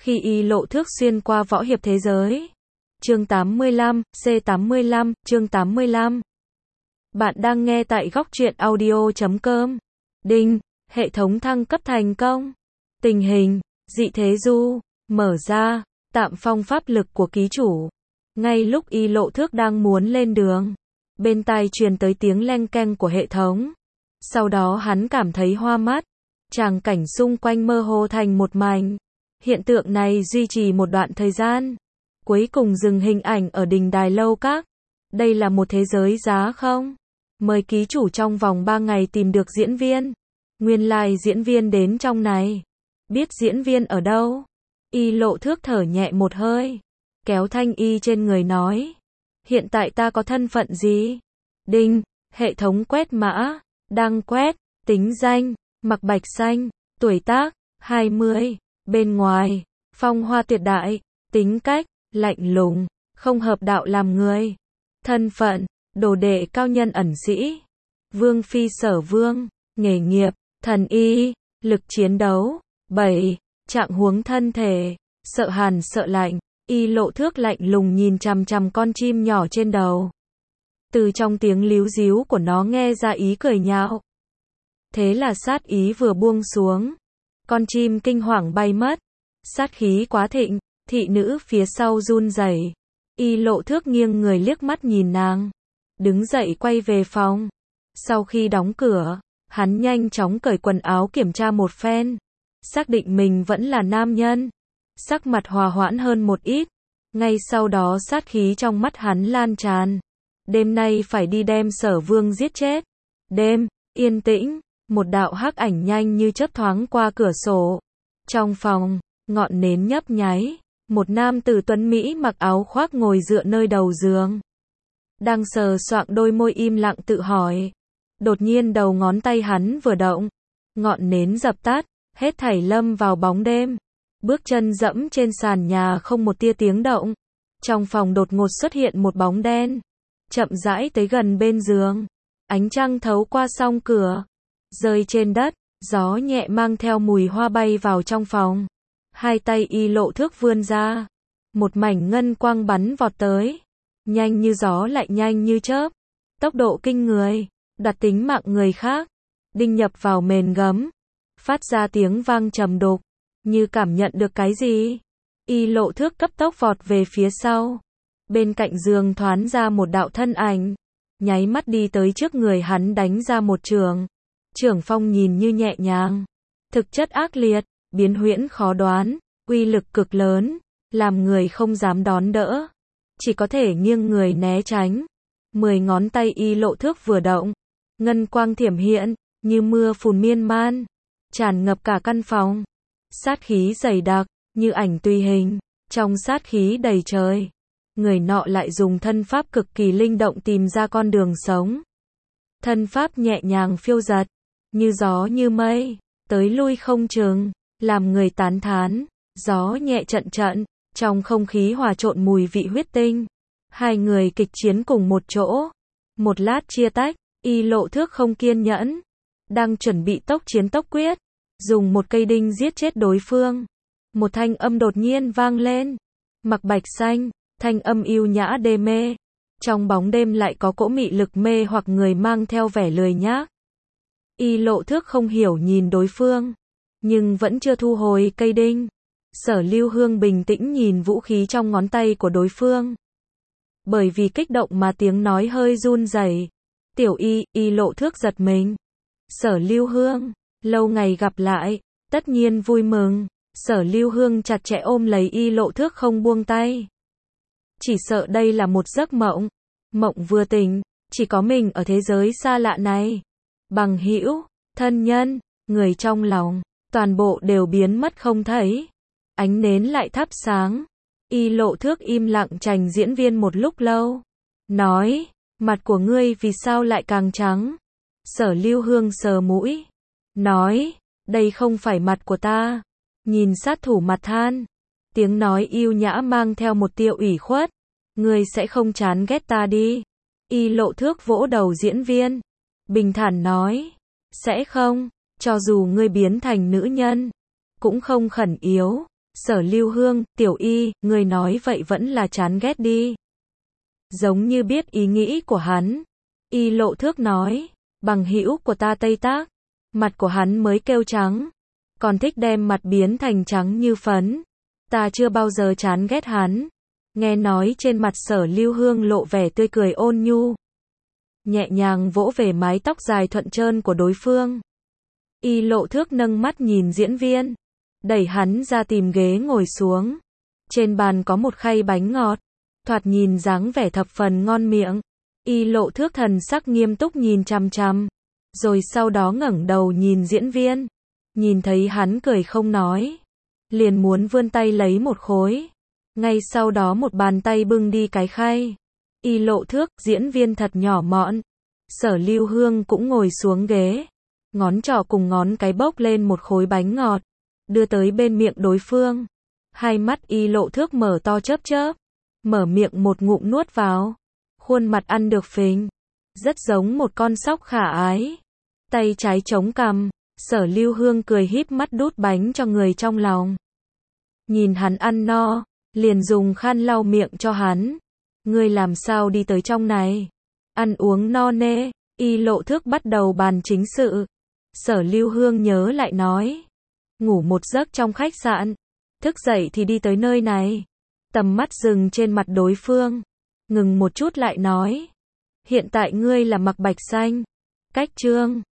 Khi Y Lộ Thước xuyên qua võ hiệp thế giới. Chương 85, C85, chương 85. Bạn đang nghe tại góc truyện audio.com. Đinh, hệ thống thăng cấp thành công. Tình hình, dị thế du, mở ra, tạm phong pháp lực của ký chủ. Ngay lúc Y Lộ Thước đang muốn lên đường, bên tai truyền tới tiếng leng keng của hệ thống. Sau đó hắn cảm thấy hoa mắt, tràng cảnh xung quanh mơ hồ thành một mảnh. Hiện tượng này duy trì một đoạn thời gian, cuối cùng dừng hình ảnh ở đình đài lâu các. Đây là một thế giới giá không? Mời ký chủ trong vòng 3 ngày tìm được diễn viên. Nguyên lai diễn viên đến trong này. Biết diễn viên ở đâu? Y Lộ Thước thở nhẹ một hơi, kéo thanh y trên người nói. Hiện tại ta có thân phận gì? Đinh, hệ thống quét mã, đang quét, tính danh, mặc bạch xanh, tuổi tác, 20, bên ngoài, phong hoa tuyệt đại, tính cách, lạnh lùng, không hợp đạo làm người. Thân phận, đồ đệ cao nhân ẩn sĩ, vương phi Sở Vương, nghề nghiệp, thần y, lực chiến đấu, 7, trạng huống thân thể, sợ hàn sợ lạnh. Y Lộ Thước lạnh lùng nhìn chằm chằm con chim nhỏ trên đầu. Từ trong tiếng líu ríu của nó nghe ra ý cười nhạo. Thế là sát ý vừa buông xuống, con chim kinh hoàng bay mất. Sát khí quá thịnh, thị nữ phía sau run rẩy. Y Lộ Thước nghiêng người liếc mắt nhìn nàng, đứng dậy quay về phòng. Sau khi đóng cửa, hắn nhanh chóng cởi quần áo kiểm tra một phen, xác định mình vẫn là nam nhân. Sắc mặt hòa hoãn hơn một ít. Ngay sau đó sát khí trong mắt hắn lan tràn. Đêm nay phải đi đem Sở Vương giết chết. Đêm, yên tĩnh, một đạo hắc ảnh nhanh như chớp thoáng qua cửa sổ. Trong phòng, ngọn nến nhấp nháy, một nam tử tuấn mỹ mặc áo khoác ngồi dựa nơi đầu giường. Đang sờ soạng đôi môi im lặng tự hỏi. Đột nhiên đầu ngón tay hắn vừa động, ngọn nến dập tắt, hết thảy lâm vào bóng đêm. Bước chân dẫm trên sàn nhà không một tia tiếng động. Trong phòng đột ngột xuất hiện một bóng đen, chậm rãi tới gần bên giường. Ánh trăng thấu qua song cửa, rơi trên đất, gió nhẹ mang theo mùi hoa bay vào trong phòng. Hai tay Y Lộ Thước vươn ra, một mảnh ngân quang bắn vọt tới, nhanh như gió lại nhanh như chớp, tốc độ kinh người, đặt tính mạng người khác, đinh nhập vào mền gấm, phát ra tiếng vang trầm đục. Như cảm nhận được cái gì, Y Lộ Thước cấp tốc vọt về phía sau. Bên cạnh giường thoáng ra một đạo thân ảnh, nháy mắt đi tới trước người hắn đánh ra một chưởng. Chưởng phong nhìn như nhẹ nhàng, thực chất ác liệt, biến huyễn khó đoán, uy lực cực lớn, làm người không dám đón đỡ, chỉ có thể nghiêng người né tránh. 10 ngón tay Y Lộ Thước vừa động, ngân quang thiểm hiện, như mưa phùn miên man, tràn ngập cả căn phòng. Sát khí dày đặc, như ảnh tùy hình, trong sát khí đầy trời. Người nọ lại dùng thân pháp cực kỳ linh động tìm ra con đường sống. Thân pháp nhẹ nhàng phiêu dật, như gió như mây, tới lui không chừng, làm người tán thán. Gió nhẹ trận trận, trong không khí hòa trộn mùi vị huyết tinh. Hai người kịch chiến cùng một chỗ. Một lát chia tách, Y Lộ Thước không kiên nhẫn, đang chuẩn bị tốc chiến tốc quyết, dùng một cây đinh giết chết đối phương. Một thanh âm đột nhiên vang lên. Mặc bạch xanh, thanh âm yêu nhã đê mê. Trong bóng đêm lại có cỗ mị lực mê hoặc người mang theo vẻ lười nhác. Y Lộ Thước không hiểu nhìn đối phương, nhưng vẫn chưa thu hồi cây đinh. Sở Lưu Hương bình tĩnh nhìn vũ khí trong ngón tay của đối phương. Bởi vì kích động mà tiếng nói hơi run rẩy. Tiểu Y Lộ Thước giật mình. Sở Lưu Hương, lâu ngày gặp lại, tất nhiên vui mừng. Sở Lưu Hương chặt chẽ ôm lấy Y Lộ Thước không buông tay. Chỉ sợ đây là một giấc mộng. Mộng vừa tỉnh, chỉ có mình ở thế giới xa lạ này. Bằng hữu, thân nhân, người trong lòng, toàn bộ đều biến mất không thấy. Ánh nến lại thắp sáng. Y Lộ Thước im lặng trành diễn viên một lúc lâu. Nói, mặt của ngươi vì sao lại càng trắng? Sở Lưu Hương sờ mũi. Nói, đây không phải mặt của ta. Nhìn sát thủ mặt than. Tiếng nói yêu nhã mang theo một tia ủy khuất. Ngươi sẽ không chán ghét ta đi. Y Lộ Thước vỗ đầu diễn viên. Bình thản nói. Sẽ không, cho dù ngươi biến thành nữ nhân, cũng không khẩn yếu. Sở Lưu Hương, Tiểu Y, người nói vậy vẫn là chán ghét đi. Giống như biết ý nghĩ của hắn. Y Lộ Thước nói, bằng hữu của ta Tây Tác. Mặt của hắn mới kêu trắng. Còn thích đem mặt biến thành trắng như phấn. Ta chưa bao giờ chán ghét hắn. Nghe nói trên mặt Sở Lưu Hương lộ vẻ tươi cười ôn nhu. Nhẹ nhàng vỗ về mái tóc dài thuận trơn của đối phương. Y Lộ Thước nâng mắt nhìn diễn viên. Đẩy hắn ra tìm ghế ngồi xuống. Trên bàn có một khay bánh ngọt. Thoạt nhìn dáng vẻ thập phần ngon miệng. Y Lộ Thước thần sắc nghiêm túc nhìn chằm chằm. Rồi sau đó ngẩng đầu nhìn diễn viên. Nhìn thấy hắn cười không nói. Liền muốn vươn tay lấy một khối. Ngay sau đó một bàn tay bưng đi cái khay. Y Lộ Thước, diễn viên thật nhỏ mọn. Sở Lưu Hương cũng ngồi xuống ghế. Ngón trỏ cùng ngón cái bốc lên một khối bánh ngọt. Đưa tới bên miệng đối phương. Hai mắt Y Lộ Thước mở to chớp chớp. Mở miệng một ngụm nuốt vào. Khuôn mặt ăn được phình. Rất giống một con sóc khả ái. Tay trái chống cằm. Sở Lưu Hương cười híp mắt đút bánh cho người trong lòng. Nhìn hắn ăn no. Liền dùng khăn lau miệng cho hắn. Ngươi làm sao đi tới trong này? Ăn uống no nê. Y Lộ Thước bắt đầu bàn chính sự. Sở Lưu Hương nhớ lại nói. Ngủ một giấc trong khách sạn. Thức dậy thì đi tới nơi này. Tầm mắt dừng trên mặt đối phương. Ngừng một chút lại nói. Hiện tại ngươi là mặc bạch xanh. Cách trương.